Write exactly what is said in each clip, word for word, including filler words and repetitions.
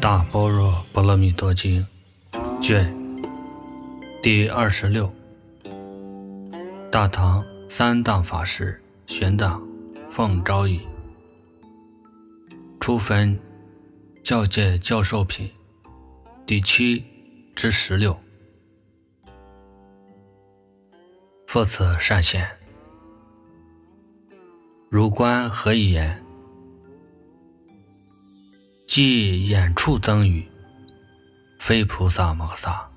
大般若波罗蜜多经卷第二十六，大唐三藏法师玄奘奉诏译，初分教戒教授品第七至十六。复此善现，汝观何以言？即眼处增语，非菩萨摩萨；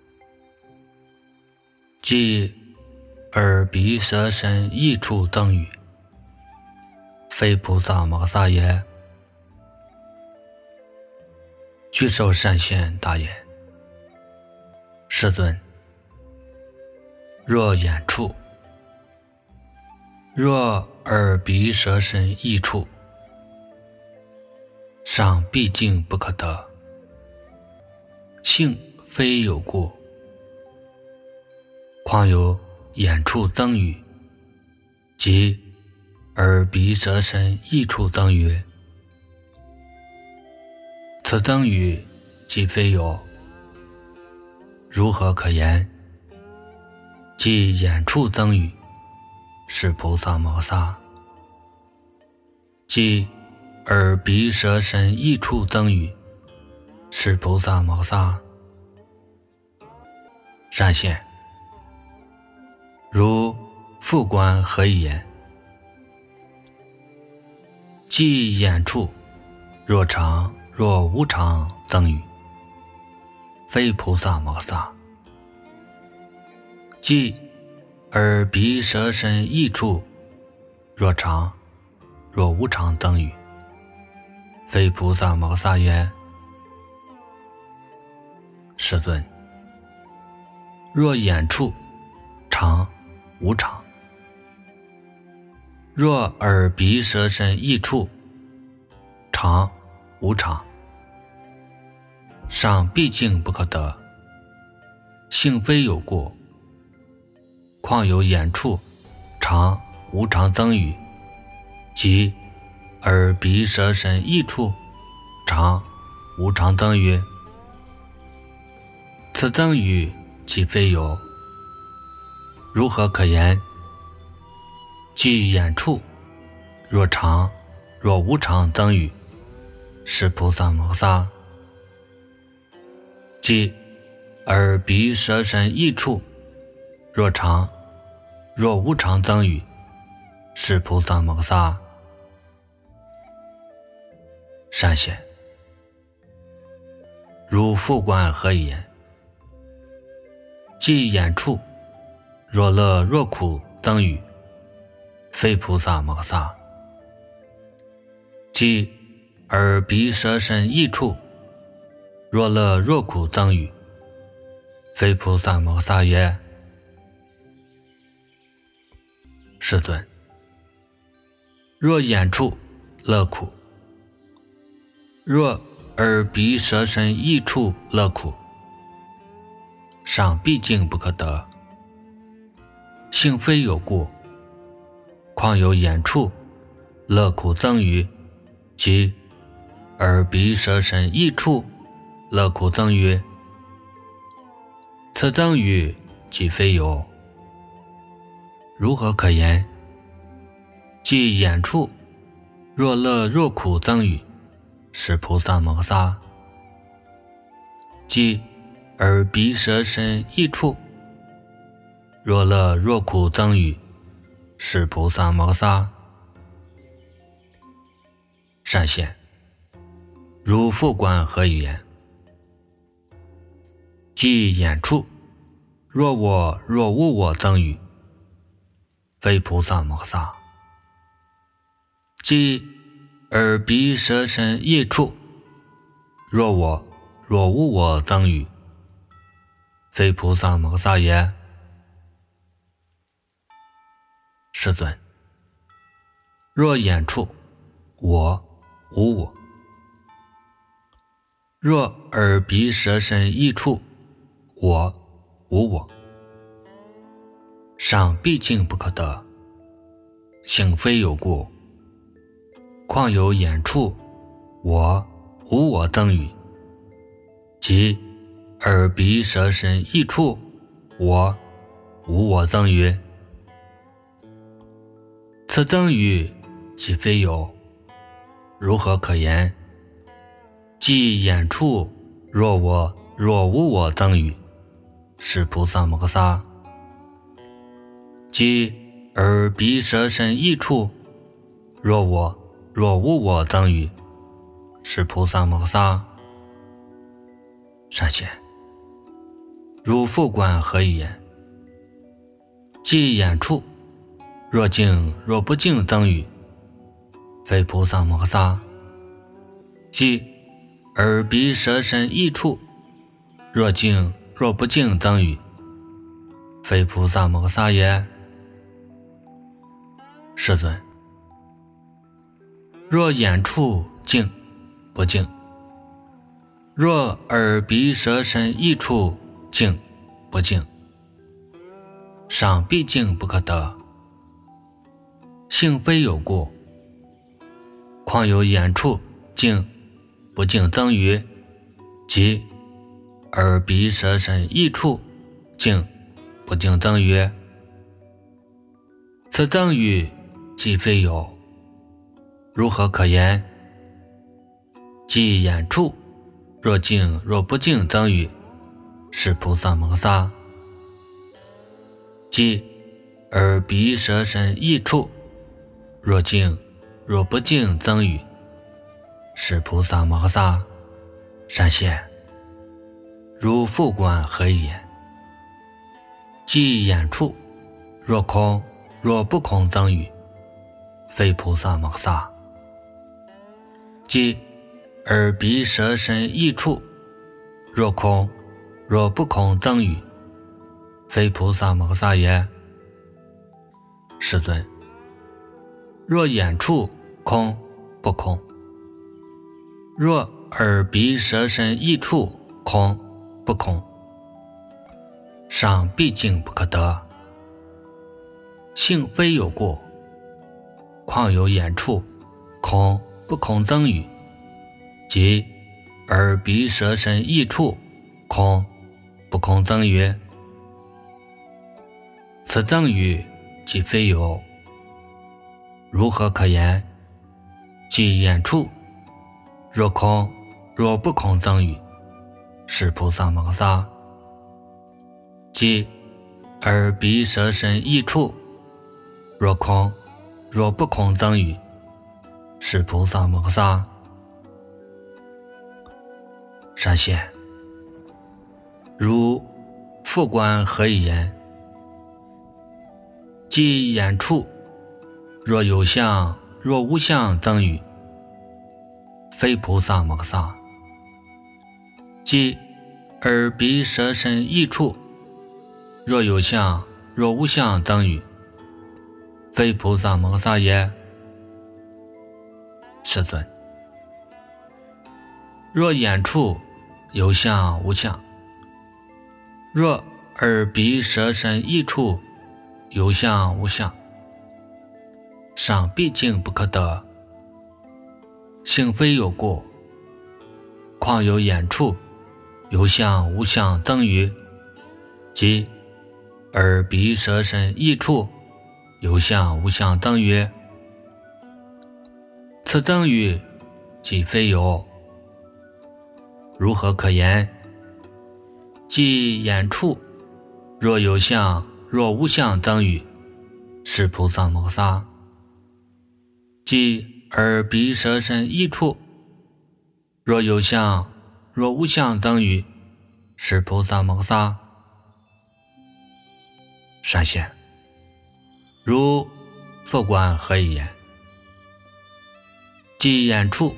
即耳鼻舌身意处增语，非菩萨摩萨也。具受善现大言：世尊，若眼处，若耳鼻舌身意处，尚毕竟不可得，性非有故，况有眼处增语，即耳鼻舌身意处增语，此增语即非有，如何可言？即眼处增语，是菩萨摩萨；即耳鼻舌身意处增语，是菩萨摩萨。善现，如复观何以言？即眼处若常若无常增语，非菩萨摩萨；即耳鼻舌身意处若常若无常增语，非菩萨摩萨也。世尊，若眼处常无常，若耳鼻舌身意处常无常，尚毕竟不可得，性非有故，况有眼处常无常增语，即耳鼻舌身意处常无常增语，此增语即非有，如何可言？即眼处若常若无常增语，是菩萨摩萨；即耳鼻舌身意处若常若无常增语，是菩萨摩萨。善现，如复观何以言？即眼处若乐若苦增语，非菩萨摩萨；即耳鼻舌身意处若乐若苦增语，非菩萨摩萨也。世尊，若眼处乐苦，若耳鼻舌身意处乐苦，尚毕竟不可得，性非有故，况有眼处乐苦增语，即耳鼻舌身意处乐苦增语，此增语即非有，如何可言？即眼处若乐若苦增语，是菩萨摩萨；即耳鼻舌身意处若乐若苦增语，是菩萨摩萨。善现，如复观何以言？即眼处若我若无我增语，非菩萨摩萨；即耳鼻舌身意处若我若无我增语，非菩萨摩萨也。世尊，若眼处我无我，若耳鼻舌身意处我无我，尚毕竟不可得，性非有故，况有眼处我无我增语， 即耳鼻舌身意处，我无我赠与。此赠与即非有，如何可言？即眼处若我若无我赠与，是菩萨摩诃萨。即耳鼻舌身意处若我若无我赠与，是菩萨摩诃萨。善贤，如复观何以言？即眼处若净若不净赠与，非菩萨摩诃萨。即耳鼻舌身意处若净若不净赠与，非菩萨摩诃萨也。世尊，若眼处净不净，若耳鼻舌身意处净不净，赏必净不可得，性非有故，况有眼处净不净赠与，即耳鼻舌身意处净不净赠与。此赠与即非有，如何可言？即眼处若净若不净赠与，是菩萨摩诃萨。即耳鼻舌身意处若净若不净赠与，是菩萨摩诃萨。善贤，如复观何以言？即眼处若空若不空赠与，非菩萨摩诃萨。即耳鼻舌身意处若空若不空赠与，非菩萨摩诃萨也。世尊，若眼处空不空，若耳鼻舌身意处空不空，赏必净不可得，性非有故，况有眼处空不空赠与，即耳鼻舌身意处空不空赠与。此赠与即非有，如何可言？即眼处若空若不空赠与，是菩萨摩诃萨。即耳鼻舌身意处若空若不空赠与，是菩萨摩诃萨。善贤，如复观何以言？即眼处若有相若无相赠与，非菩萨摩诃萨。即耳鼻舌身意处若有相若无相赠与，非菩萨摩诃萨也。世尊，若眼处有相无相，若耳鼻舌身意处有相无相，赏必净不可得，性非有故，况有眼处有相无相赠与，即耳鼻舌身意处有相无相赠与。此赠与即非有，如何可言？即眼处若有相若无相赠与，是菩萨摩诃萨。即耳鼻舌身意处若有相若无相赠与，是菩萨摩诃萨。善贤，如复观何以言？即眼处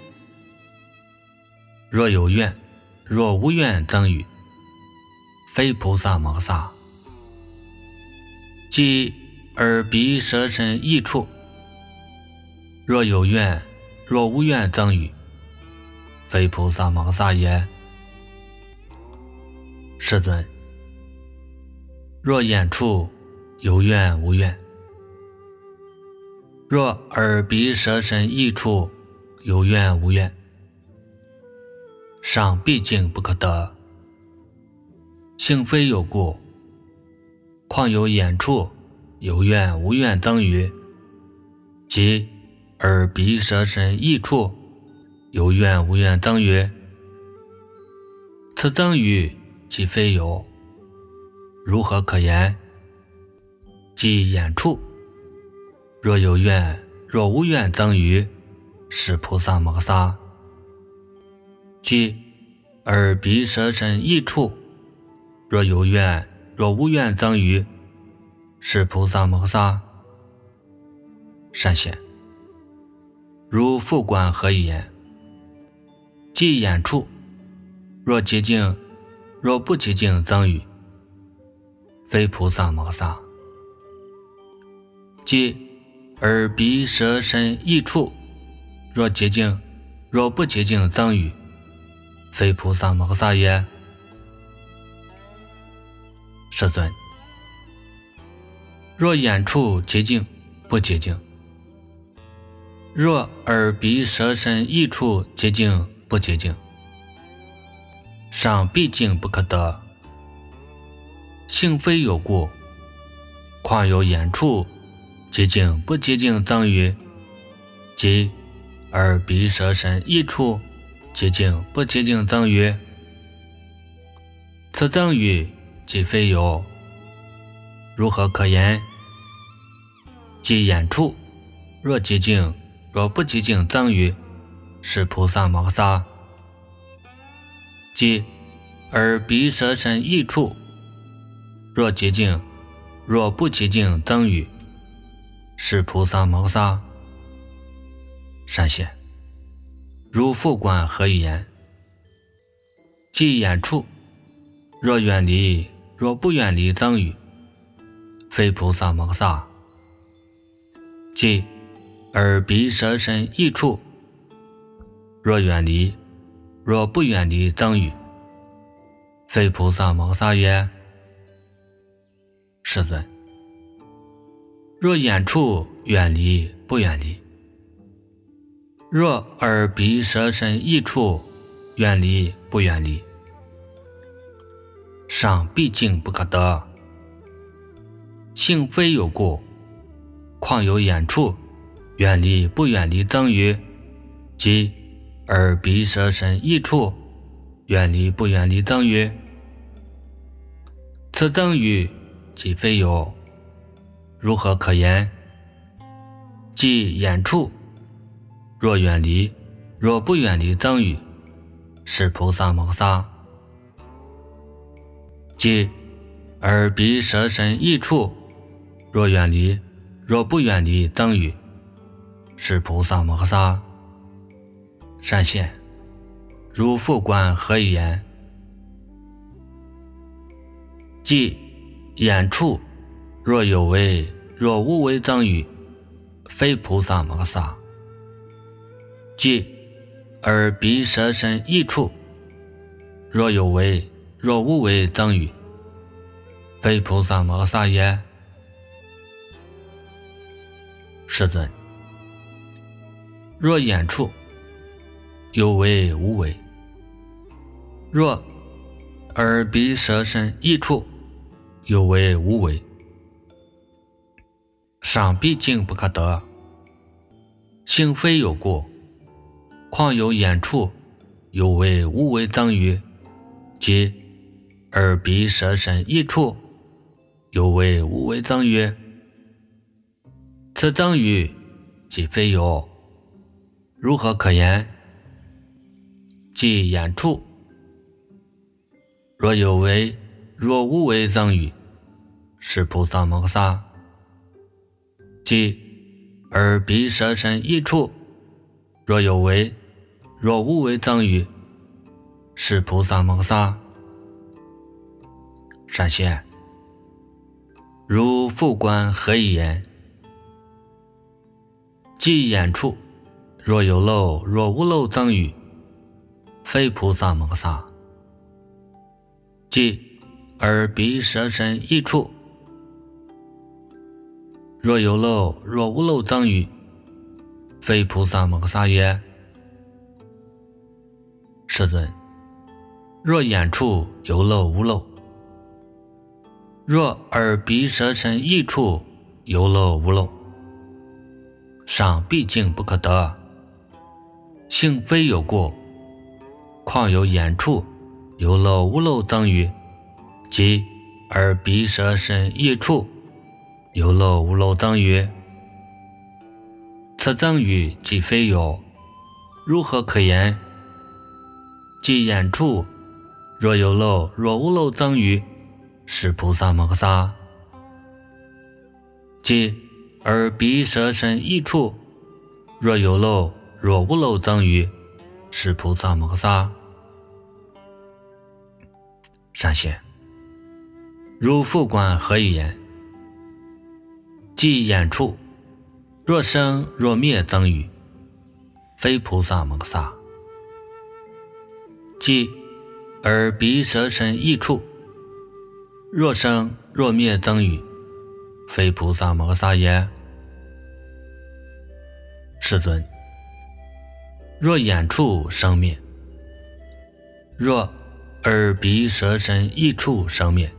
若有愿若无愿赠与，非菩萨摩诃萨。即耳鼻舌身意处若有愿若无愿赠与，非菩萨摩诃萨也。世尊，若眼处有愿无愿，若耳鼻舌身意处有愿无愿，赏必净不可得， 性非有故，况有眼处，有怨无怨增于，即耳鼻舌身意处，有怨无怨增于。此增于即非有，如何可言？即眼处，若有怨若无怨增于，是菩萨摩萨。即耳鼻舌身意处，若有怨若无怨增于，是菩萨摩萨。善显，如复观何以言？即眼处，若洁净若不洁净增于，非菩萨摩萨。即耳鼻舌身意处，若洁净若不洁净增于，非菩萨摩萨也。世尊，若眼处洁净不洁净，若耳鼻舌身意处洁净不洁净，尚毕竟不可得。性非有故，况有眼处洁净不洁净增于，即耳鼻舌身意处洁净不洁净增于。此增于即非有，如何可言？即眼处，若洁净若不洁净增于，是菩萨摩萨。即耳鼻舌身意处，若洁净若不洁净增于，是菩萨摩萨。善显，如复观何以言？即眼处，若远离若不远离增于，非菩萨摩萨。即耳鼻舌身意处，若远离若不远离增于，非菩萨摩萨也。世尊，若眼处远离不远离，若耳鼻舌身意处远离不远离，尚毕竟不可得。性非有故，况有眼处远离不远离增于，即耳鼻舌身意处远离不远离增于。此增于即非有，如何可言？即眼处，若远离若不远离增于，是菩萨摩萨。即耳鼻舌身意处，若远离若不远离增于，是菩萨摩萨。善显，如复观何以言？即眼处，若有为若无为增于，非菩萨摩萨。即耳鼻舌身意处，若有为若无为增于，非菩萨摩萨也。世尊，若眼处有为无为，若耳鼻舌身意处有为无为，尚毕竟不可得。性非有故，况有眼处有为无为增于，即耳鼻舌身意处有为无为增于。此增于即非有，如何可言？即眼处，若有为若无为增于，是菩萨摩萨。即耳鼻舌身意处，若有为若无为增于，是菩萨摩萨。善显，如复观何以言？即眼处，若有漏若无漏增于，非菩萨摩萨。即耳鼻舌身意处，若有漏若无漏增于，非菩萨摩萨也。世尊，若眼处有漏无漏， 若耳鼻舌身意处有漏无漏，上毕竟不可得，性非有过，况有眼处有漏无漏增语，即耳鼻舌身意处有漏无漏增语。此增语既非有，如何可言？即眼处若有漏若无漏增语，是菩萨摩诃萨。即耳鼻舌身意处若有漏若无漏增语，是菩萨摩诃萨。善显，如复观何以言？即眼处若生若灭增语，非菩萨摩诃萨。即耳鼻舌身意处若生若灭增语，非菩萨摩诃萨也。世尊，若眼处生灭，若耳鼻舌身意处生灭，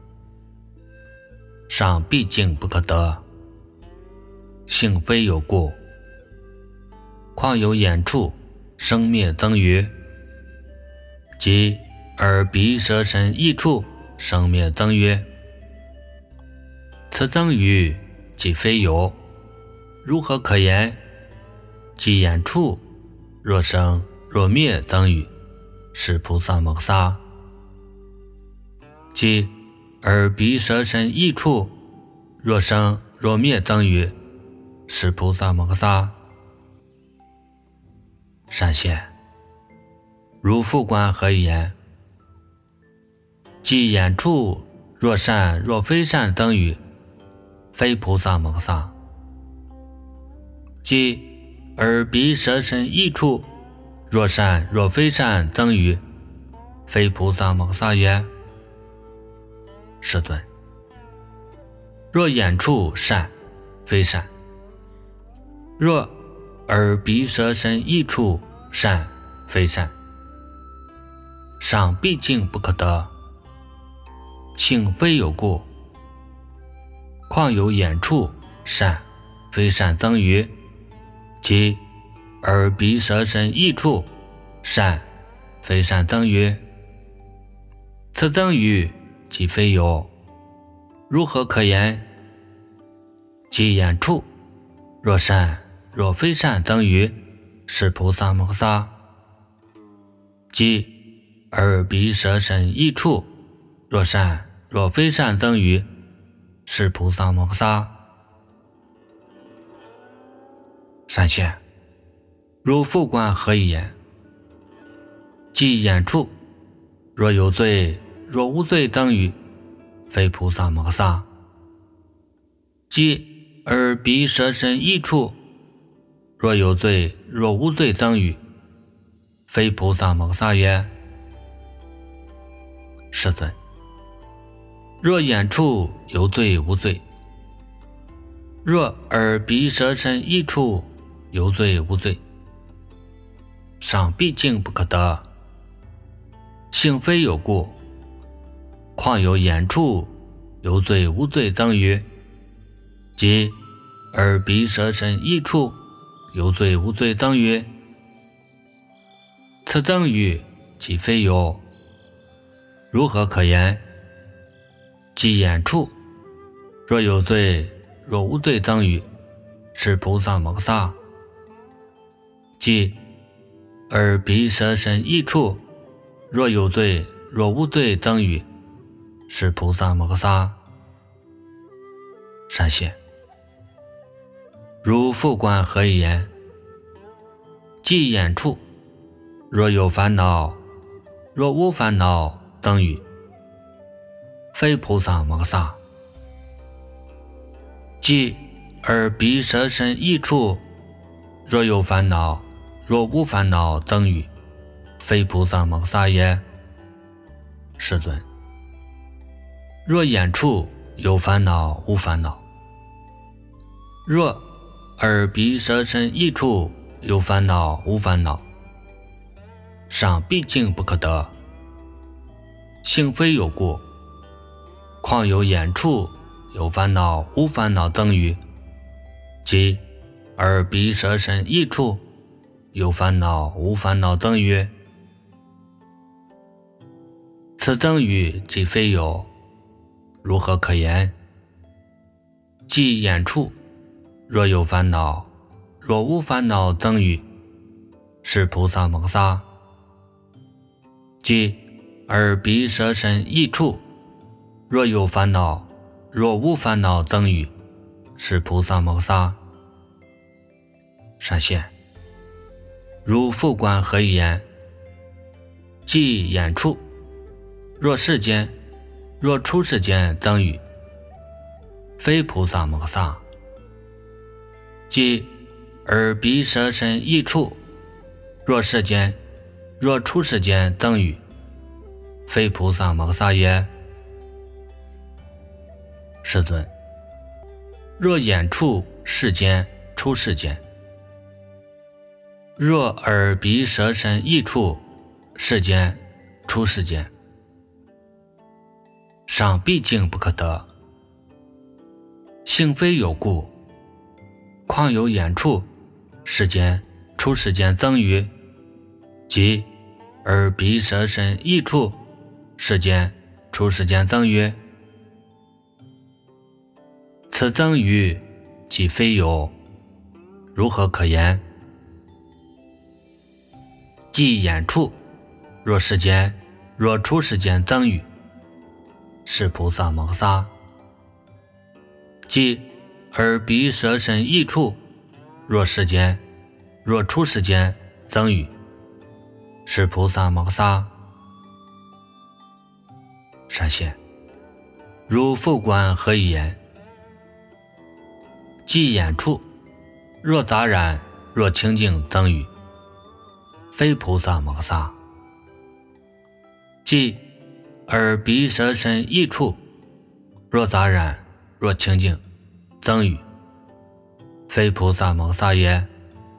上毕竟不可得，性非有过，况有眼处生灭增语，即耳鼻舌身意处生灭增语。此增语既非有，如何可言？即眼处若生若灭增语，是菩萨摩诃萨。即耳鼻舌身意处若生若灭增语，是菩萨摩诃萨。善显，如复观何以言？即眼处若善若非善增语，非菩萨摩诃萨。即耳鼻舌身意处若善若非善增语，非菩萨摩诃萨也。世尊，若眼处善非善，若耳鼻舌身意处善非善，上毕竟不可得，性非有过，况有眼处善非善增语，即耳鼻舌身意处善非善增语。此增语既非有，如何可言？即眼处若善若非善增语，是菩萨摩诃萨。即耳鼻舌身意处若善若非善增语，是菩萨摩诃萨。善显，如复观何以言？即眼处若有罪若无罪增语，非菩萨摩诃萨。即耳鼻舌身意处若有罪若无罪增语，非菩萨摩诃萨也。世尊，若眼处有罪无罪，若耳鼻舌身意处有罪无罪，上毕竟不可得，性非有过，况有眼处有罪无罪增语，即耳鼻舌身意处有罪无罪增语。此增语既非有，如何可言？即眼处若有罪若无罪增语，是菩萨摩诃萨。即耳鼻舌身意处若有罪若无罪增语，是菩萨摩诃萨。善显，如复观何以言？即眼处若有烦恼若无烦恼增语，非菩萨摩诃萨。即耳鼻舌身意处若有烦恼若无烦恼增语，非菩萨摩诃萨也。世尊，若眼处有烦恼无烦恼，若耳鼻舌身意处有烦恼无烦恼，上毕竟不可得，性非有过， 况有眼处有烦恼无烦恼增语，即耳鼻舌身意处有烦恼无烦恼增语。此增语即非有，如何可言？即眼处若有烦恼若无烦恼增语，是菩萨摩萨。即耳鼻舌身意处若有烦恼若无烦恼增语，是菩萨摩萨。闪现如复观何以言？即眼处若世间若出世间增语，非菩萨摩萨。即耳鼻舌身意处若世间若出世间增语，非菩萨摩萨也。世尊，若眼处世间出世间，若耳鼻舌身意处世间出世间，尚毕竟不可得。性非有故，况有眼处世间出世间增语，即耳鼻舌身意处世间出世间增语。此增语即非有，如何可言？即眼处若世间若出世间增语，是菩萨摩萨。即耳鼻舌身意处若世间若出世间增语，是菩萨摩萨。闪现如复观何以言？即眼处若杂染若清净增语，非菩萨摩萨。即耳鼻舌身意处若杂染若清净增语，非菩萨摩萨也。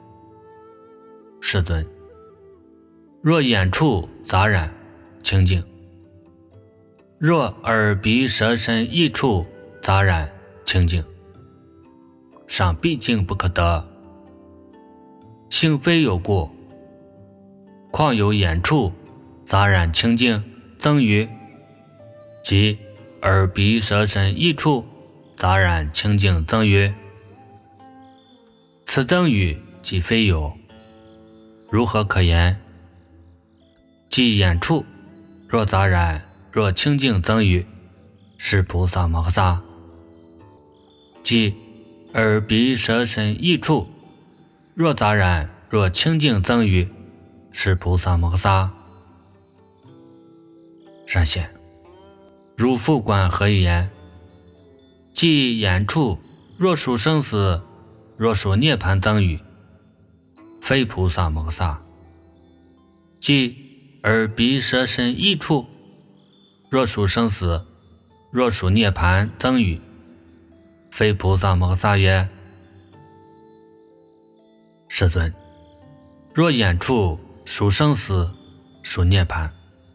世尊，若眼处杂染清净，若耳鼻舌身意处杂染清净，尚毕竟不可得。性非有故，况有眼处杂染清净增语，即耳鼻舌身意处杂染清净增语。此增语即非有，如何可言？即眼处若杂染若清净增语，是菩萨摩萨。即耳鼻舌身意处若杂染若清净增语，是菩萨摩萨。闪现如复观何以言？即眼处若属生死若属涅盘增语，非菩萨摩萨。即耳鼻舌身意处若属生死若属涅盘增语，非菩萨摩萨也。世尊，若眼处属生死属涅盘，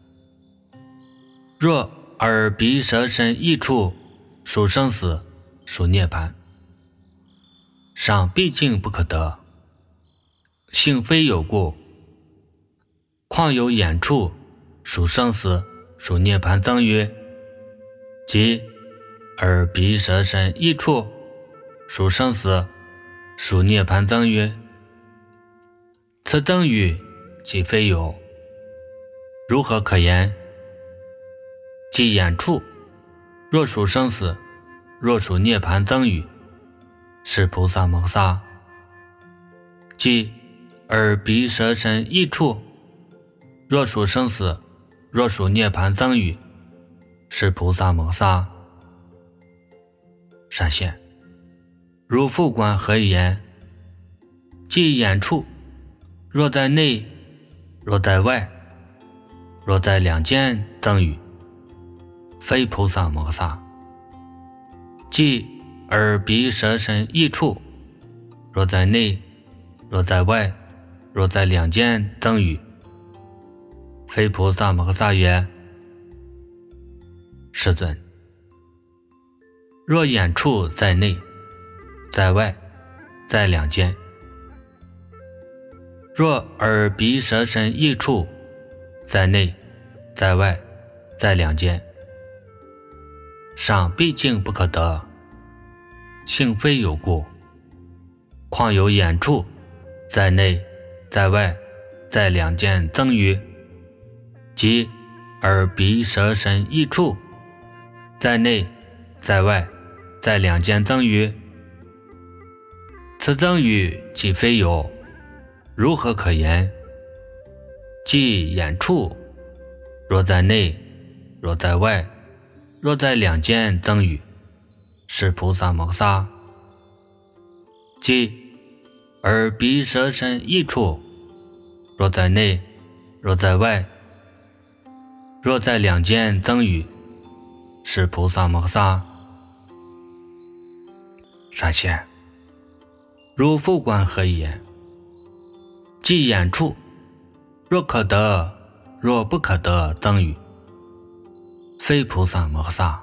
若耳鼻舌身意处属生死属涅盘，尚毕竟不可得。性非有故，况有眼处属生死属涅盘增语，即耳鼻舌身意处属生死属涅盘增语。此增语即非有，如何可言？即眼处若属生死若属涅盘增语，是菩萨摩萨。即耳鼻舌身意处若属生死若属涅盘增语，是菩萨摩萨。闪现如复观何以言？即眼处若在内若在外若在两间增语，非菩萨摩萨。即耳鼻舌身意处若在内若在外若在两间增语，非菩萨摩萨也。世尊， 若眼处在内，在外，在两间；若耳鼻舌身意处在内，在外，在两间，上必竟不可得，性非有故，况有眼处在内，在外，在两间增余，即耳鼻舌身意处在内，在外，在两间增余，此增余既非有，如何可言？即眼处若在内，若在外，若在两间增余，是菩萨摩诃萨；即耳鼻舌身意处若在内，若在外，若在两间增余，是菩萨摩诃萨。善现，如复观何以言？即眼处若可得，若不可得增余，非菩萨摩诃萨；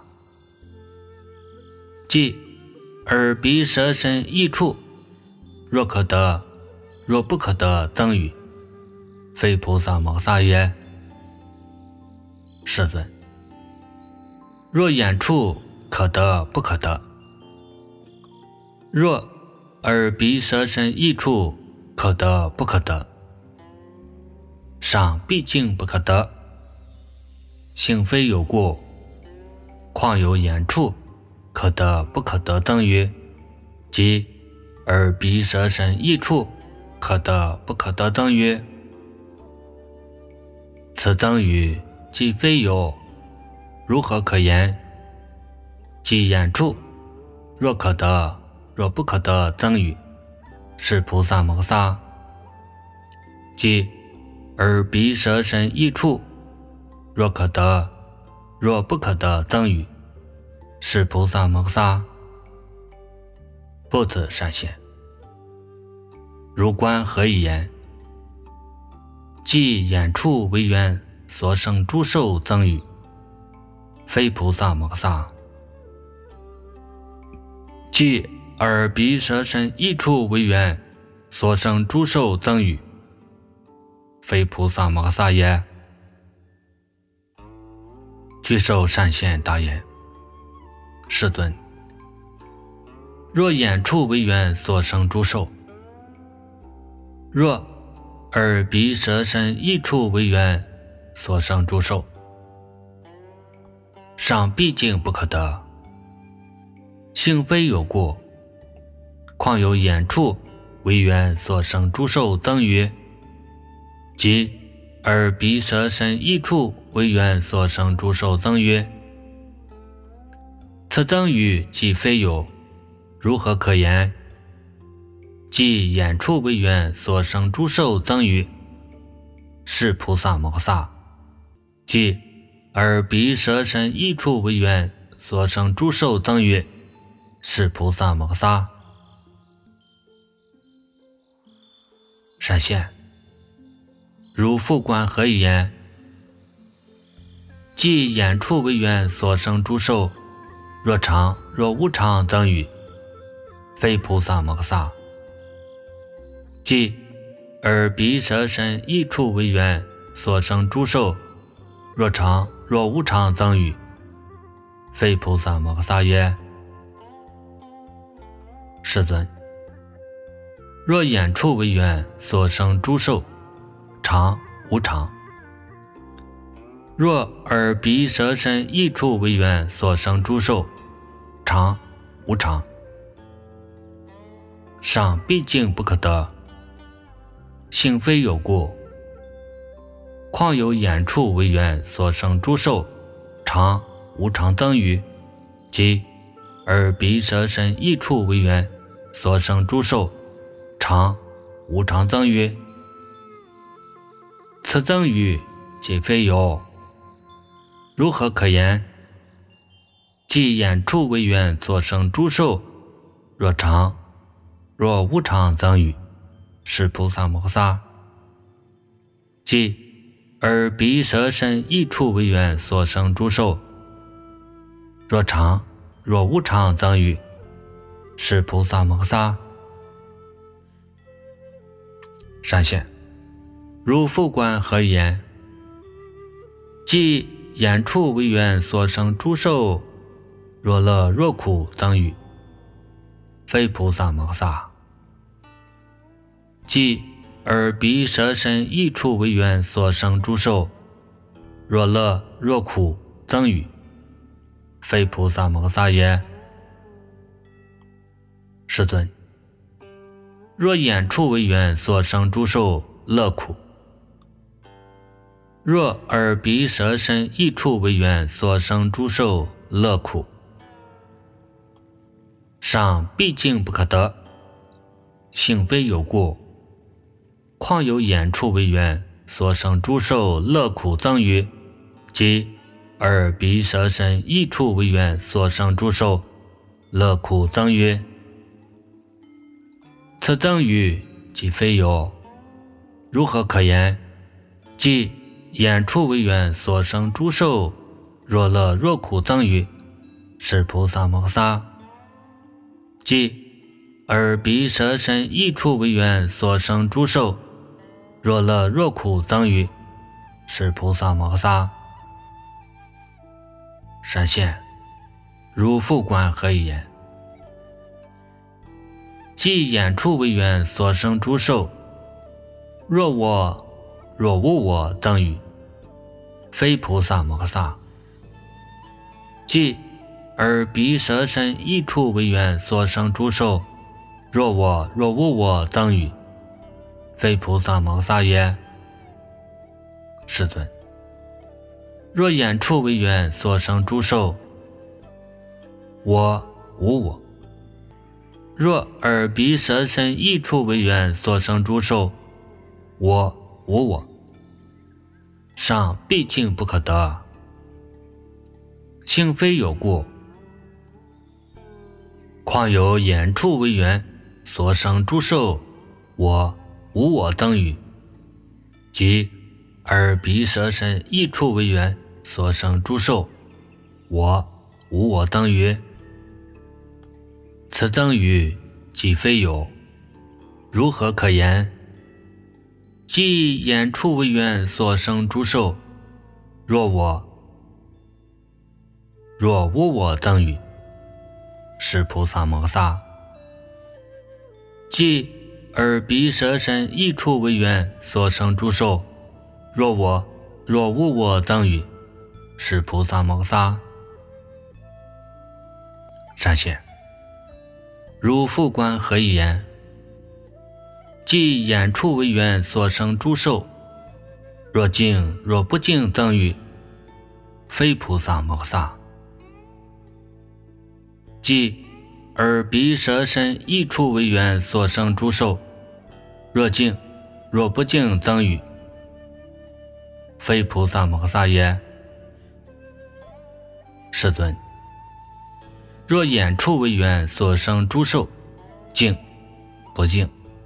即耳鼻舌身意处若可得，若不可得增余，非菩萨摩诃萨也。世尊，若眼处可得不可得，若耳鼻舌身意处可得不可得，上毕竟不可得，性非有故，况有眼处可得不可得增余，即耳鼻舌身意处可得不可得增余，此增余既非有，如何可言？即眼处若可得，若不可得增余，是菩萨摩诃萨；即耳鼻舌身意处若可得，若不可得增余，是菩萨摩诃萨。不自善现，如观何以言？即眼处为缘所生诸受增余，非菩萨摩诃萨；即耳鼻舌身意处为缘所生诸受增余，非菩萨摩诃萨也。具受善现答言：世尊，若眼处为缘所生诸受，若耳鼻舌身意处为缘所生诸受，上毕竟不可得，性非有故，况有眼处为缘所生诸受增余，即耳鼻舌身意处为缘所生诸受增余，此增余既非有，如何可言？即眼处为缘所生诸受增余，是菩萨摩诃萨；即耳鼻舌身意处为缘所生诸受增余，是菩萨摩诃萨。善现，如复观何以言？即眼处为缘所生诸受，若常若无常增余，非菩萨摩诃萨；即耳鼻舌身意处为缘所生诸受，若常若无常增余，非菩萨摩诃萨也。世尊，若眼处为缘所生诸受，常无常；若耳鼻舌身意处为缘所生诸受，常无常，上毕竟不可得，性非有故，况有眼处为缘所生诸受，常无常增余，即耳鼻舌身意处为缘所生诸受，常无常增余，此增余既非有，如何可言？即眼处为缘所生诸受，若常若无常增余，是菩萨摩诃萨；即耳鼻舌身意处为缘所生诸受，若常若无常增语，是菩萨摩萨。闪现如复观何言？即眼处为缘所生诸受，若乐若苦增语，非菩萨摩萨。即耳鼻舌身意处为缘所生诸受，若乐若苦增语，非菩萨摩萨也。世尊，若眼处为缘所生诸受乐苦，若耳鼻舌身意处为缘所生诸受乐苦，上毕竟不可得，性非有故，况有眼处为缘所生诸受乐苦增语，即耳鼻舌身意处为缘所生诸受乐苦增语。此增语即非有，如何可言？即眼处为缘所生诸受，若乐若苦增语，是菩萨摩萨。即耳鼻舌身意处为缘所生诸受，若乐若苦增语，是菩萨摩萨。闪现如复观何以言？即眼处为缘所生诸受，若我若无我增语，非菩萨摩萨。即耳鼻舌身意处为缘所生诸受，若我若无我增语，非菩萨摩萨也。世尊，若眼处为缘所生诸受，我无我；若耳鼻舌身意处为缘所生诸受，我无我。上毕竟不可得，性非有故，况有眼处为缘所生诸受，我无我增语，即耳鼻舌身意处为缘所生诸受，我无我增语。此增语即非有，如何可言？即眼处为缘所生诸受，若我若无我增语，是菩萨摩萨。即耳鼻舌身意处为缘所生诸受，若我若无我增语，是菩萨摩萨。闪现如复观何以言？即眼处为缘所生诸受，若净若不净增语，非菩萨摩萨。即耳鼻舌身意处为缘所生诸受，若净若不净增语，非菩萨摩萨也。世尊，若眼处为缘所生诸受，净不净；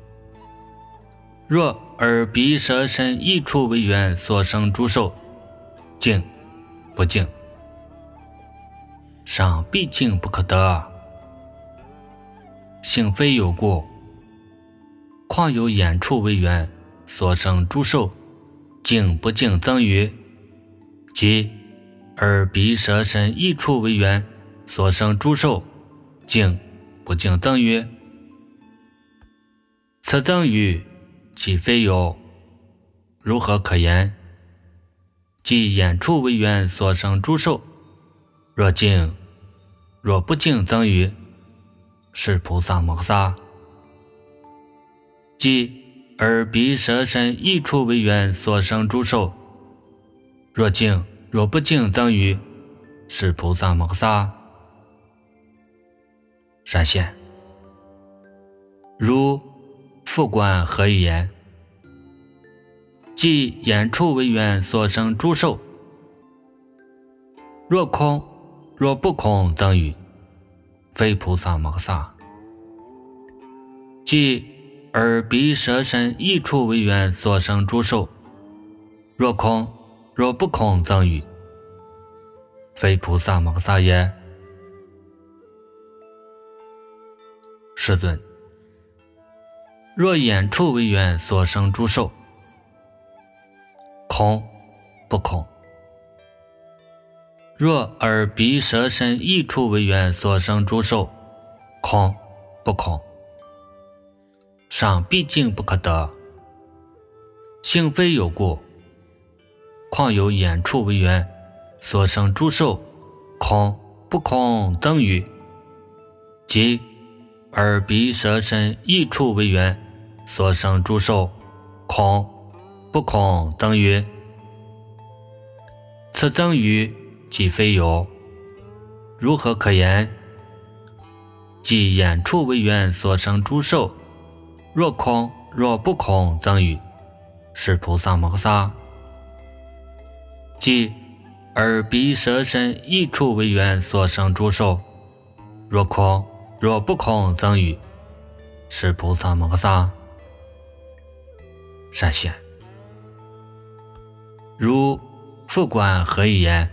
若耳鼻舌身意处为缘所生诸受，净不净。上毕竟不可得，性非有故，况有眼处为缘所生诸受，净不净增语，即耳鼻舌身意处为缘所生诸受，净不净增语。此增语即非有，如何可言？即眼处为缘所生诸受，若净若不净增语，是菩萨摩萨。即耳鼻舌身意处为缘所生诸受，若净若不净增语，是菩萨摩萨。闪现如复观何以言？即眼处为缘所生诸受，若空若不空增语，非菩萨摩萨。即耳鼻舌身意处为缘所生诸受，若空若不空增语，非菩萨摩萨也。 世尊，若眼处为缘所生诸受，空不空？若耳鼻舌身意处为缘所生诸受，空不空？上毕竟不可得，性非有故，况有眼处为缘所生诸受，空不空等语。即耳鼻舌身意处为缘所生诸受，空不空等语。此等语即非有，如何可言？即眼处为缘所生诸受，若空若不空等语，是菩萨摩诃萨。即耳鼻舌身意处为缘所生诸受，若空若不空等语，是菩萨摩诃萨。善现，如复观何以言？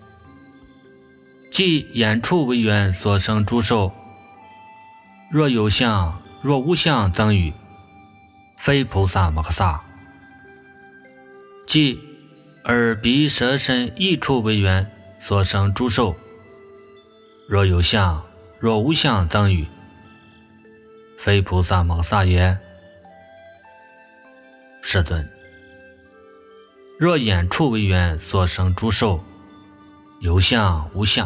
即眼处为缘所生诸受，若有相若无相等语，非菩萨摩诃萨。即耳鼻舌身意处为缘所生诸受，若有相若无相等语，非菩萨摩诃萨也。世尊，若眼处为缘所生诸受，有相无相；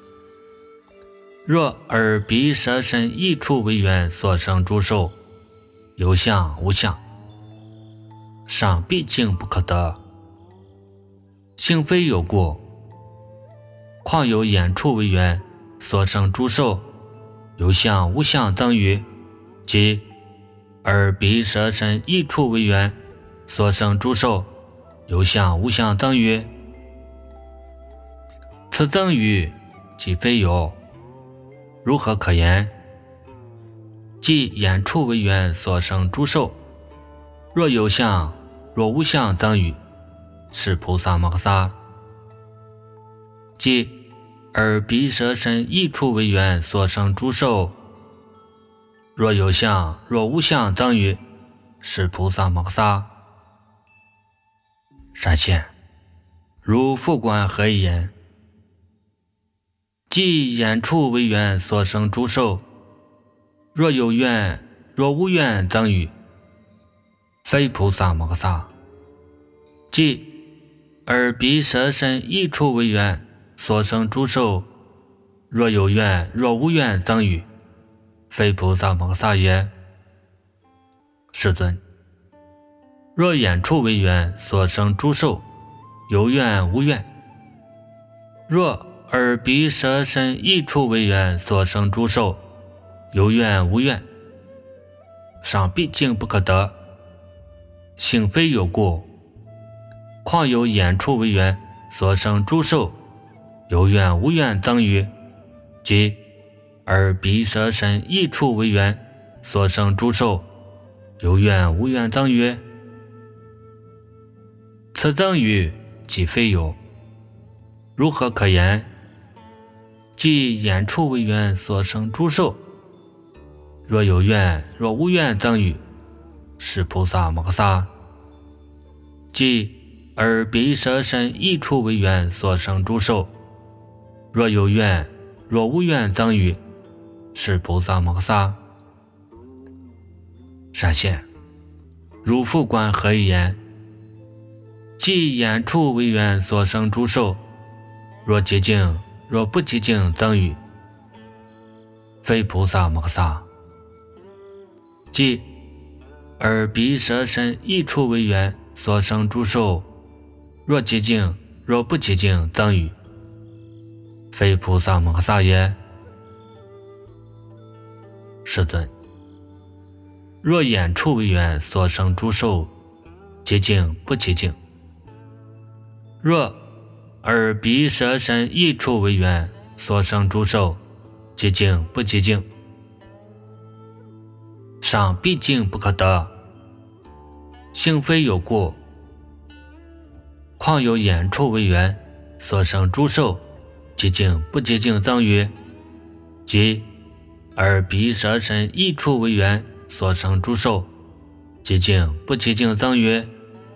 若耳鼻舌身意处为缘所生诸受，有相无相。上毕竟不可得，性非有故，况有眼处为缘所生诸受，有相无相等语。即耳鼻舌身意处为缘所生诸受，有相无相等语。此等语即非有，如何可言？即眼处为缘所生诸受，若有相若无相等语，是菩萨摩诃萨。即耳鼻舌身意处为缘所生诸受，若有相若无相等语，是菩萨摩诃萨。善现，如复观何以言？即眼处为缘所生诸受，若有缘若无缘等语，非菩萨摩诃萨。即耳鼻舌身意处为缘所生诸受，若有缘若无缘等语，非菩萨摩诃萨也。世尊，若眼处为缘所生诸受，有缘无缘；若耳鼻舌身意处为缘所生诸受，有缘无缘。上毕竟不可得，性非有故，况有眼处为缘所生诸受，有缘无缘等语。即耳鼻舌身意处为缘所生诸受，有缘无缘等语。此等语即非有，如何可言？即眼处为缘所生诸受，若有缘若无缘等语，是菩萨摩诃萨。即耳鼻舌身意处为缘所生诸受，若有缘若无缘等语，是菩萨摩诃萨。善现，如复观何以言？即眼处为缘所生诸受，若寂静若不寂静等语，非菩萨摩诃萨。即耳鼻舌身意处为缘所生诸受，若寂静若不寂静等语，非菩萨摩诃萨也。世尊，若眼处为缘所生诸受，寂静不寂静；若耳鼻舌身意处为缘所生诸受，寂静不寂静。上毕竟不可得，性非有故，况有眼处为缘所生诸受，寂静不寂静等语。即而彼舍身一处为缘所生诸受，其境不其境增曰：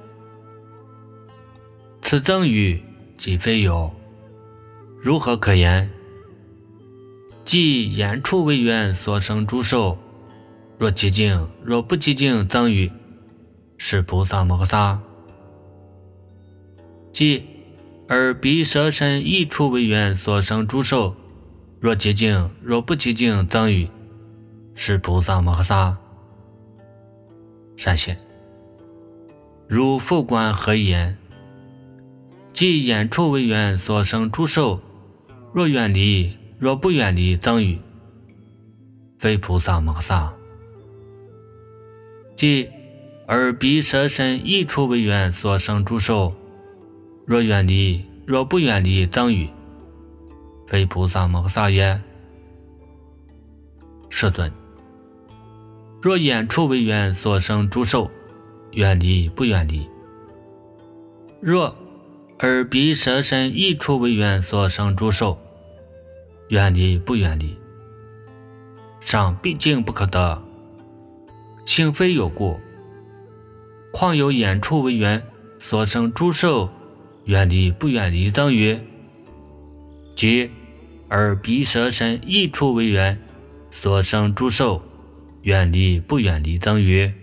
此增语即非有，如何可言？即眼处为缘所生诸受，若其境若不其境增语，是菩萨摩诃萨。即而彼舍身一处为缘所生诸受，若其境若不其境增语，是菩萨摩诃萨。善现，如复观何以言？即眼处为缘所生诸受，若远离若不远离增语，非菩萨摩诃萨。即而彼舍身一处为缘所生诸受，若远离若不远离增语，非菩萨摩诃萨也。世尊，若眼处为缘所生诸受，远离不远离？若而彼舍身一处为缘所生诸受，远离不远离？上毕竟不可得，性非有过，况有眼处为缘所生诸受，远离不远离增曰：即而彼舍身一处为缘所生诸受，远离不远离增曰：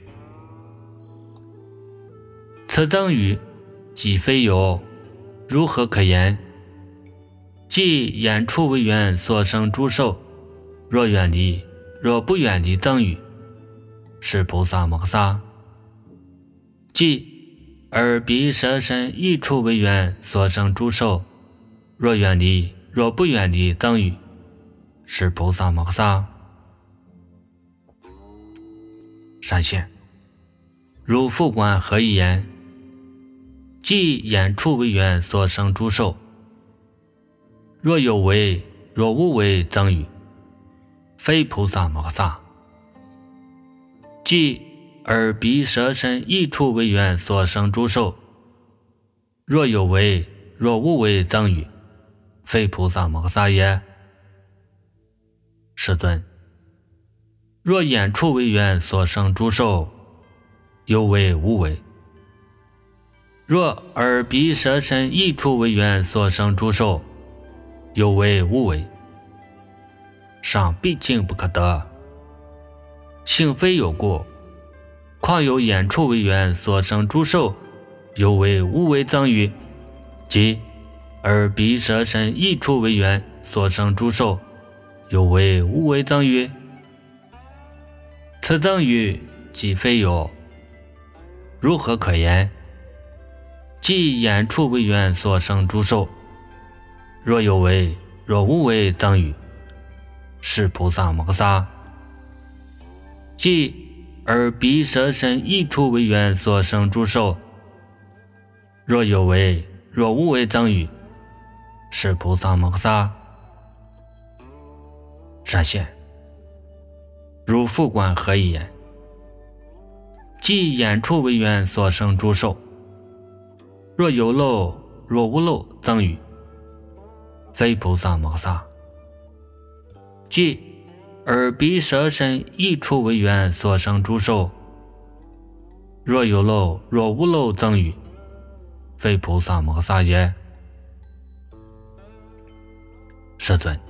此增语即非有，如何可言？即眼处为缘所生诸受，若远离若不远离增语，是菩萨摩诃萨。即而彼舍身一处为缘所生诸受，若远离若不远离增语，是菩萨摩诃萨。善现，如复观何以言？即眼处为缘所生诸受，若有为若无为增语，非菩萨摩诃萨。即而彼舍身一处为缘所生诸受，若有为若无为增语，非菩萨摩诃萨也。世尊，若眼处为缘所生诸受，有为无为？若而彼舍身一处为缘所生诸受，有为无为？上毕竟不可得，性非有过，况有眼处为缘所生诸受，有为无为增语？即而彼舍身一处为缘所生诸受，有为无为增语？此增语即非有，如何可言？即眼处为缘所生诸受，若有为若无为增语，是菩萨摩诃萨。即而彼舍身一处为缘所生诸受，若有为若无为增语，是菩萨摩诃萨。善现，如复观何以言？即眼处为缘所生诸受，若有漏若无漏增语，非菩萨摩诃萨。即而彼舍身一处为缘所生诸受，若有漏若无漏增语，非菩萨摩诃萨也。世尊，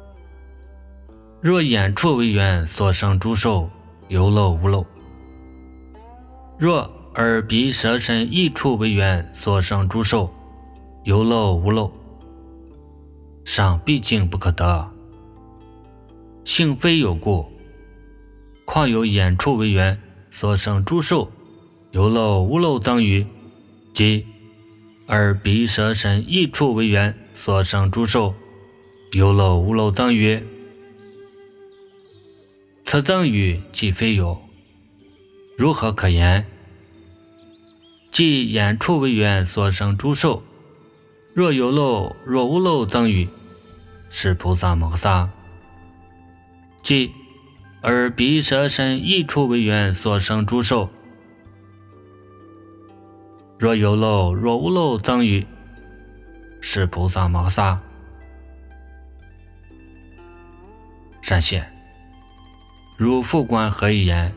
若眼处为缘所生诸受，有漏无漏？若而彼舍身一处为缘所生诸受，有漏无漏？上毕竟不可得，性非有过，况有眼处为缘所生诸受，有漏无漏增语？即而彼舍身一处为缘所生诸受，有漏无漏增语？此增语即非有，如何可言？即眼处为缘所生诸受，若有漏若无漏增语，是菩萨摩诃萨。即而彼舍身一处为缘所生诸受，若有漏若无漏增语，是菩萨摩诃萨。善现， 如复观何以言？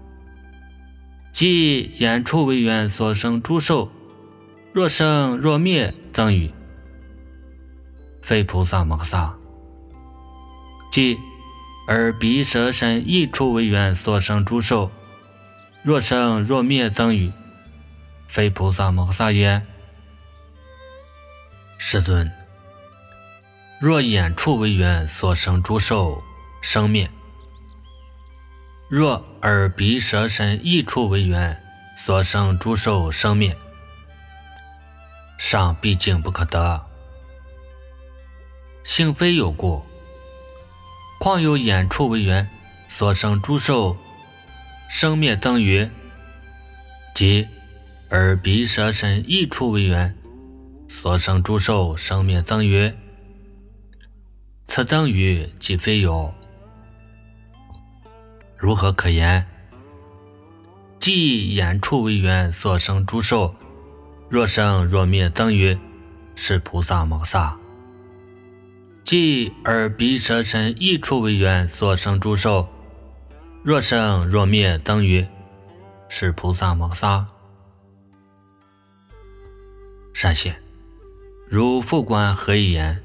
即眼处为缘所生诸受，若生若灭增语，非菩萨摩诃萨。即耳鼻舌身意处为缘所生诸受，若生若灭增语，非菩萨摩诃萨也。世尊，若眼处为缘所生诸受生灭，若耳鼻舌身意处为缘所生诸受生灭，尚毕竟不可得。性非有过，况有眼处为缘所生诸受生灭增于，即耳鼻舌身意处为缘所生诸受生灭增于，此增于即非有，如何可言？即眼处为缘所生诸受，若生若灭增于，是菩萨摩诃萨。即耳鼻舌身意处为缘所生诸受，若生若灭增于，是菩萨摩诃萨。善现，如复观何以言？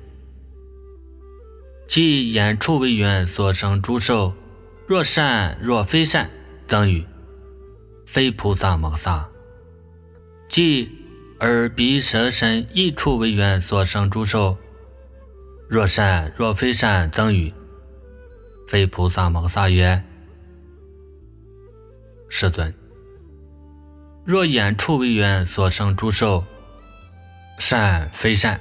即眼处为缘所生诸受，若善若非善增于，非菩萨摩诃萨。即耳鼻舌身意处为缘所生诸受，若善若非善增于，非菩萨摩诃萨也。世尊，若眼处为缘所生诸受，善非善；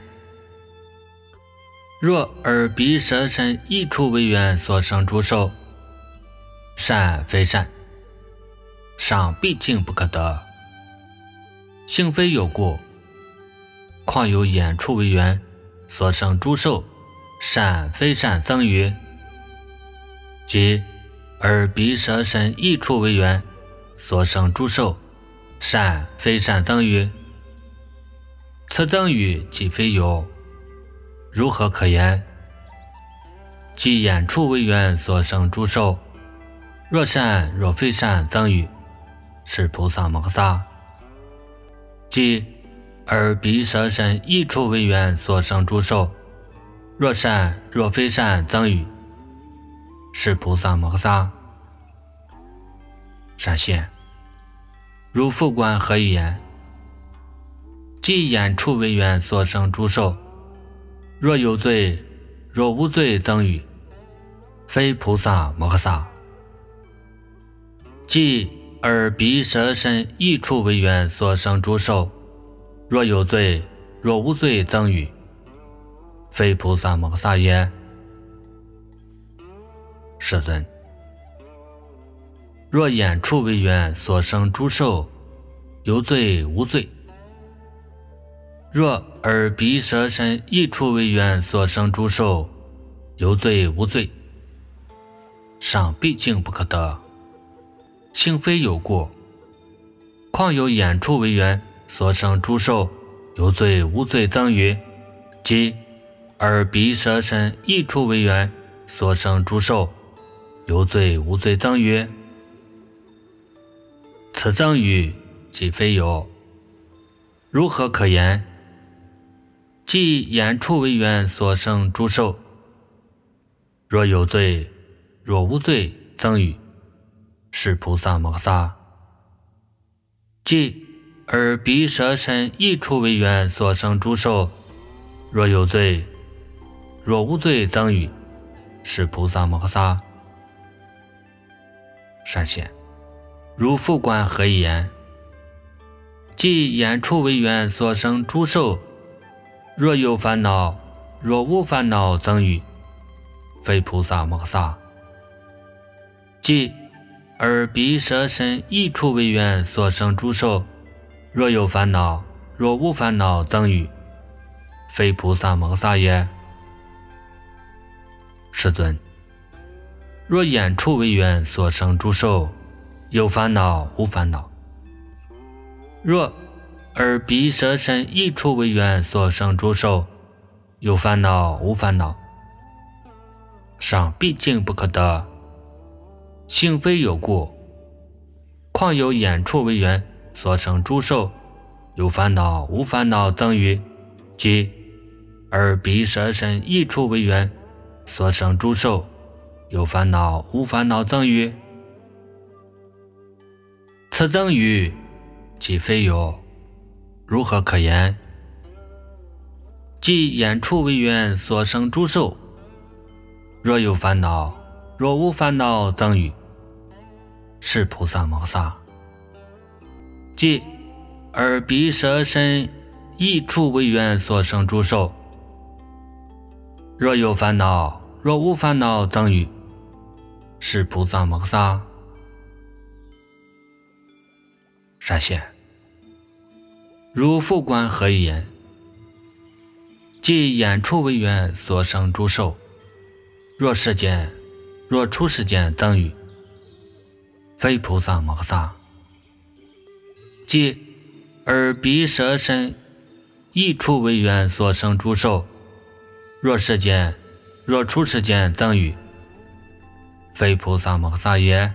若耳鼻舌身意处为缘所生诸受，善非善，尚毕竟不可得。性非有过，况有眼处为缘所生诸受善非善增于，即耳鼻舌身意处为缘所生诸受善非善增于，此增于即非有，如何可言？即眼处为缘所生诸受，若善若非善增于，是菩萨摩诃萨。即耳鼻舌身意处为缘所生诸受，若善若非善增于，是菩萨摩诃萨。善现，如复观何以言？即眼处为缘所生诸受，若有罪若无罪增于，非菩萨摩诃萨。即耳鼻舌身意处为缘所生诸受，若有罪若无罪增于，非菩萨摩诃萨也。世尊，若眼处为缘所生诸受有罪无罪，若耳鼻舌身意处为缘所生诸受有罪无罪，尚毕竟不可得。性非有过，况有眼处为缘所生诸受有罪无罪增于，即耳鼻舌身意处为缘所生诸受有罪无罪增于，此增于即非有，如何可言？即眼处为缘所生诸受，若有罪若无罪增于，是菩萨摩诃萨。即耳鼻舌身意处为缘所生诸受，若有罪若无罪增于，是菩萨摩诃萨。善现，如复观何以言？即眼处为缘所生诸受，若有烦恼若无烦恼增于，非菩萨摩诃萨。即耳鼻舌身意处为缘所生诸受，若有烦恼若无烦恼增于，非菩萨摩诃萨也。世尊，若眼处为缘所生诸受有烦恼无烦恼，若耳鼻舌身意处为缘所生诸受有烦恼无烦恼，尚毕竟不可得。 性非有过，况有眼处为缘所生诸受，有烦恼无烦恼增于，即耳鼻舌身意处为缘所生诸受，有烦恼无烦恼增于。此增于即非有，如何可言？即眼处为缘所生诸受，若有烦恼，若无烦恼增于，是菩萨摩萨。即耳鼻舌身意处为缘所生诸受，若有烦恼，若无烦恼增于，是菩萨摩萨。善现，如复观何以言？即眼处为缘所生诸受，若世间，若出世间增于，非菩萨摩萨。即耳鼻舌身意处为缘所生诸受，若世间，若出世间增于，非菩萨摩萨也。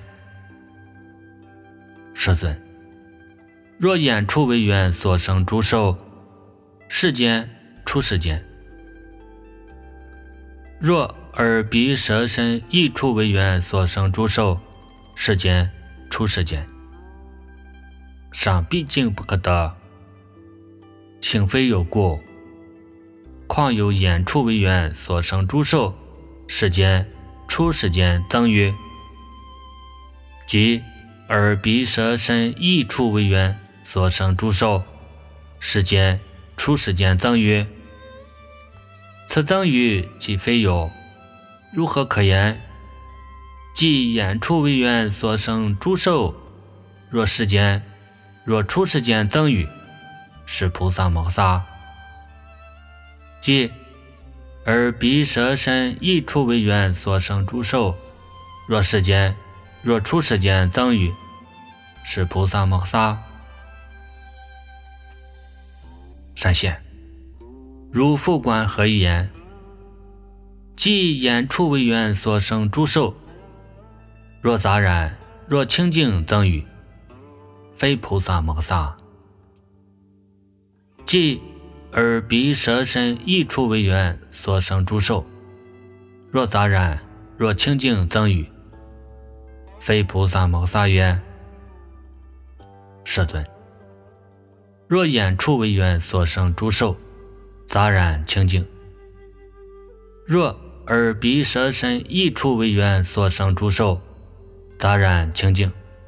世尊，若眼处为缘所生诸受，世间出世间；若耳鼻舌身意处为缘所生诸受，世间出世间。尚毕竟不可得，性非有过，况有眼处为缘所生诸受，世间出世间增于，即耳鼻舌身意处为缘所生诸受，世间出世间增于。此增于即非有，如何可言？即眼处为缘所生诸受，若世间，若出世间增于，是菩萨摩萨。即耳鼻舌身意处为缘所生诸受，若世间，若出世间增于，是菩萨摩萨。善现，如复观何以言？即眼处为缘所生诸受，若杂染，若清净增于，非菩萨摩萨。即耳鼻舌身意处为缘所生诸受，若杂染，若清净增于，非菩萨摩萨也。世尊，若眼处为缘所生诸受，杂染清净；若耳鼻舌身意处为缘所生诸受，杂染清净。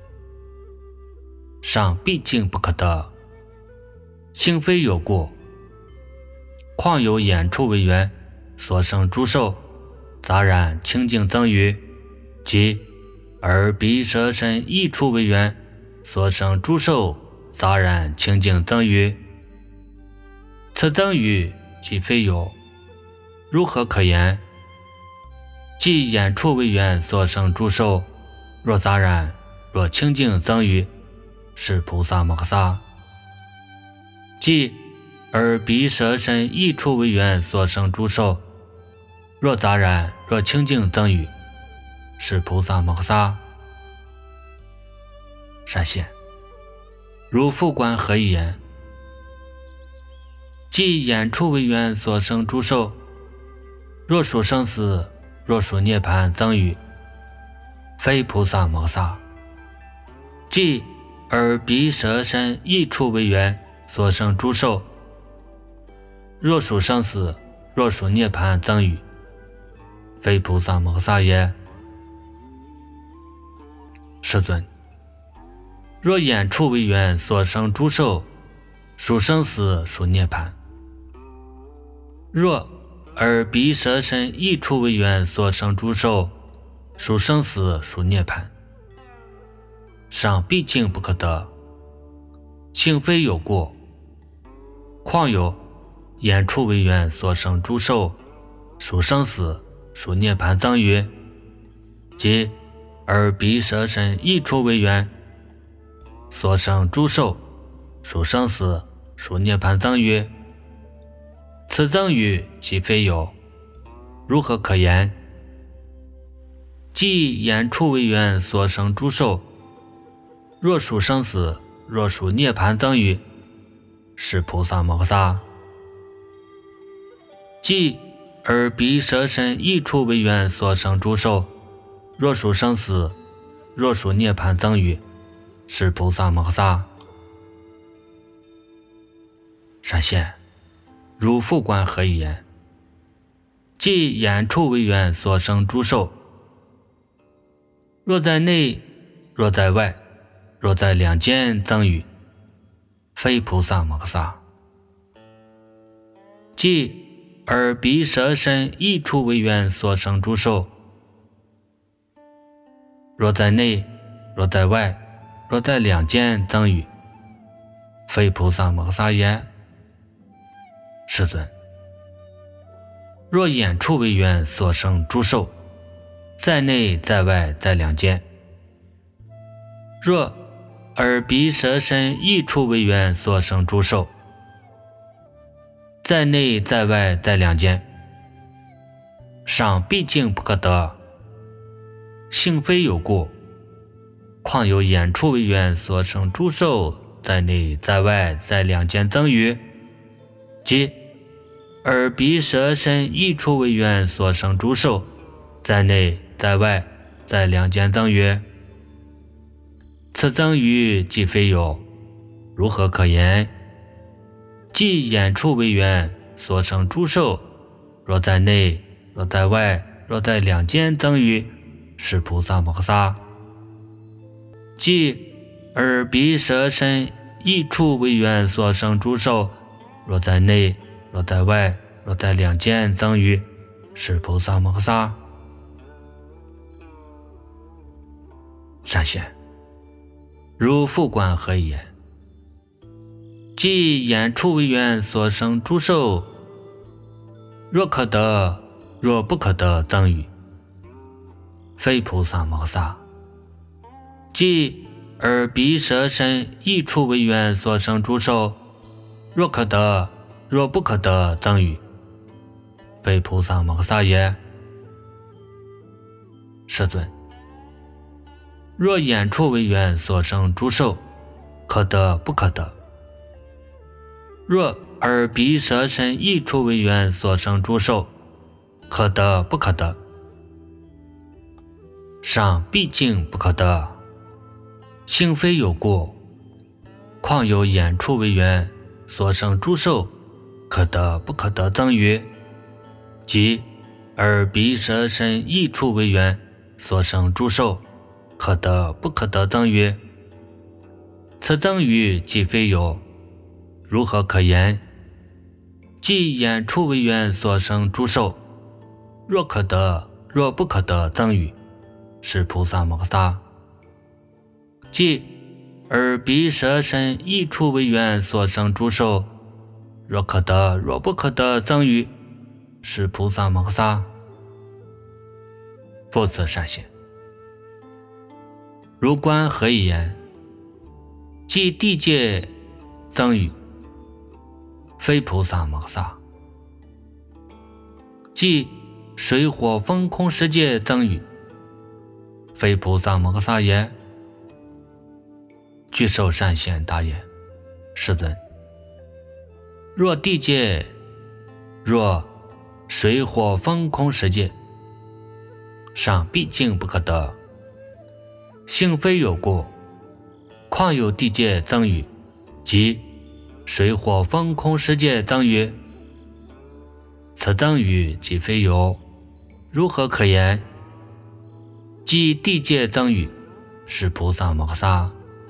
尚毕竟不可得，性非有过，况有眼处为缘所生诸受，杂染清净增于，即耳鼻舌身意处为缘所生诸受，杂染清净增于。此增于即非有，如何可言？即眼处为缘所生诸受，若杂染，若清净增于，是菩萨摩萨。即耳鼻舌身意处为缘所生诸受，若杂染，若清净增于，是菩萨摩萨。善现，如复观何以言？即眼处为缘所生诸受，若属生死，若属涅槃增于，非菩萨摩萨。即耳鼻舌身意处为缘所生诸受，若属生死，若属涅槃增于，非菩萨摩萨也。世尊，若眼处为缘所生诸受，属生死，属涅槃；若耳鼻舌身意处为缘所生诸受，属生死，属涅槃。尚毕竟不可得，性非有过，况有眼处为缘所生诸受，属生死，属涅槃增于，即耳鼻舌身意处为缘所生诸受，属生死，属涅槃增于。此增于即非有，如何可言？ 即演处为缘所生诸受，若属生死，若属涅槃增语，是菩萨摩诃萨。即而彼舍身一处为缘所生诸受，若属生死，若属涅槃增语，是菩萨摩诃萨。闪现如复观何以言？即眼处为缘所生诸受，若在内，若在外，若在两间增语，非菩萨摩诃萨。即而彼舍身一处为缘所生诸受，若在内，若在外，若在两间增语，非菩萨摩诃萨也。世尊，若眼处为缘所生诸受，在内在外在两间，若而彼舍身一处为缘所生诸受，在内在外在两间，尚毕竟不可得，性非有故，况有眼处为缘所生诸受，在内在外在两间增语，即而彼舍身一处为缘所生诸受，在内在外在两间增语，此增语既非有，如何可言？即眼处为缘所生诸受，若在内，若在外，若在两间增语，是菩萨摩诃萨。即而彼舍身一处为缘所生诸受，若在内，若在外，若在两间增语，是菩萨摩诃萨。闪现如复观何以言？即眼处为缘所生诸受，若可得，若不可得增语，非菩萨摩诃萨。即而彼舍身一处为缘所生诸受，若可得，若不可得增语，非菩萨摩诃萨也。世尊，若眼处为缘所生诸受，可得不可得？若而彼舍身一处为缘所生诸受，可得不可得？尚毕竟不可得，性非有故，况有眼处为缘所生诸受，可得不可得增语，即而彼舍身一处为缘所生诸受，可得不可得增语，此增语既非有，如何可言？即眼处为缘所生诸受，若可得，若不可得增语，是菩萨摩诃萨。即而彼舍身一处为缘所生诸受，若可得，若不可得增语，是菩萨摩诃萨。复次闪现如观何以言？即地界增语，非菩萨摩诃萨。即水火风空世界增语，非菩萨摩诃萨也。具受善现答言：世尊，若地界，若水火风空世界，尚毕竟不可得，性非有故，况有地界增语，即水火风空世界增语，此增语既非有，如何可言？即地界增语，是菩萨摩诃萨。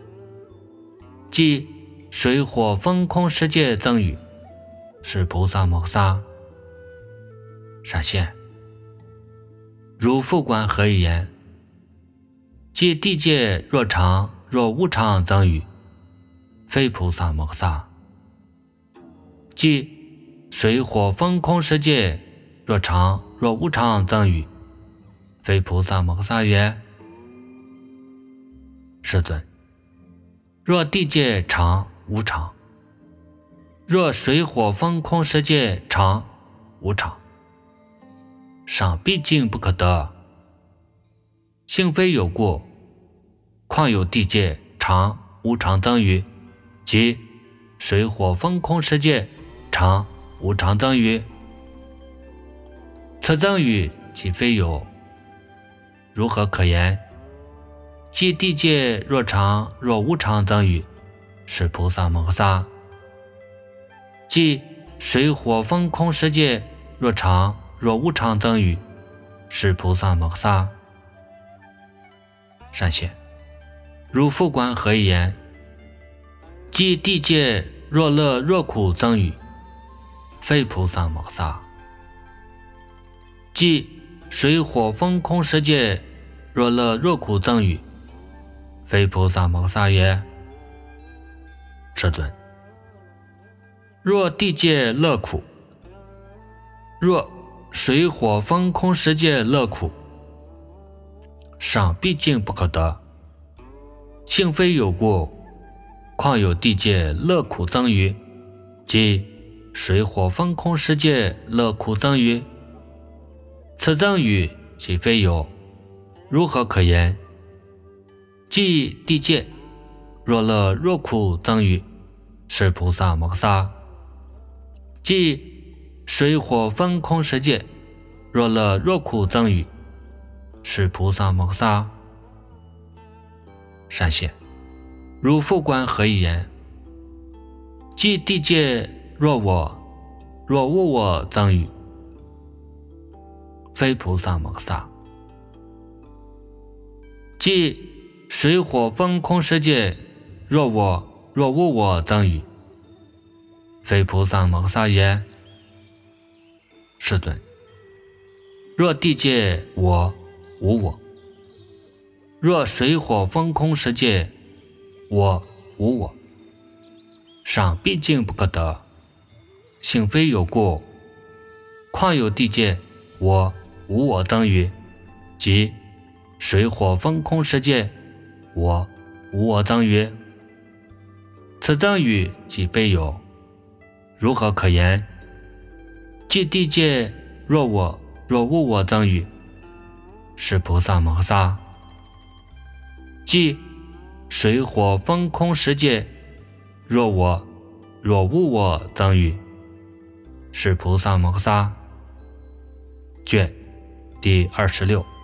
即水火风空世界增语，是菩萨摩诃萨。闪现如复观何以言？即地界若常若无常增语，非菩萨摩诃萨。即水火风空世界若常若无常增语，非菩萨摩诃萨也。世尊，若地界常无常，若水火风空世界常无常，尚毕竟不可得， 性非有过，况有地界常无常增余，即水火风空世界常无常增余。此增余即非有，如何可言？即地界若常若无常增余，是菩萨摩诃萨；即水火风空世界若常若无常增余，是菩萨摩诃萨。善显，如复观何以言？即地界若乐若苦增余，非菩萨摩诃萨；即水火风空世界若乐若苦增余，非菩萨摩诃萨也。世尊，若地界乐苦，若水火风空世界乐苦，尚毕竟不可得。性非有过，况有地界乐苦增余，即水火风空世界乐苦增余。此增余即非有，如何可言？即地界若乐若苦增余，是菩萨摩诃萨；即水火风空世界若乐若苦增余，是菩萨摩诃萨。善显，如复观何以言？即地界若我若无我增余，非菩萨摩诃萨；即水火风空世界若我若无我增余，非菩萨摩诃萨也。世尊，若地界我无我，若水火风空世界我无我，尚毕竟不可得。性非有过，况有地界我无我增余，即水火风空世界我无我增余。此增余即非有，如何可言？即地界若我若无我增余，是菩萨摩诃萨；即水火风空世界若我若无我增余，是菩萨摩诃萨。卷第二十六。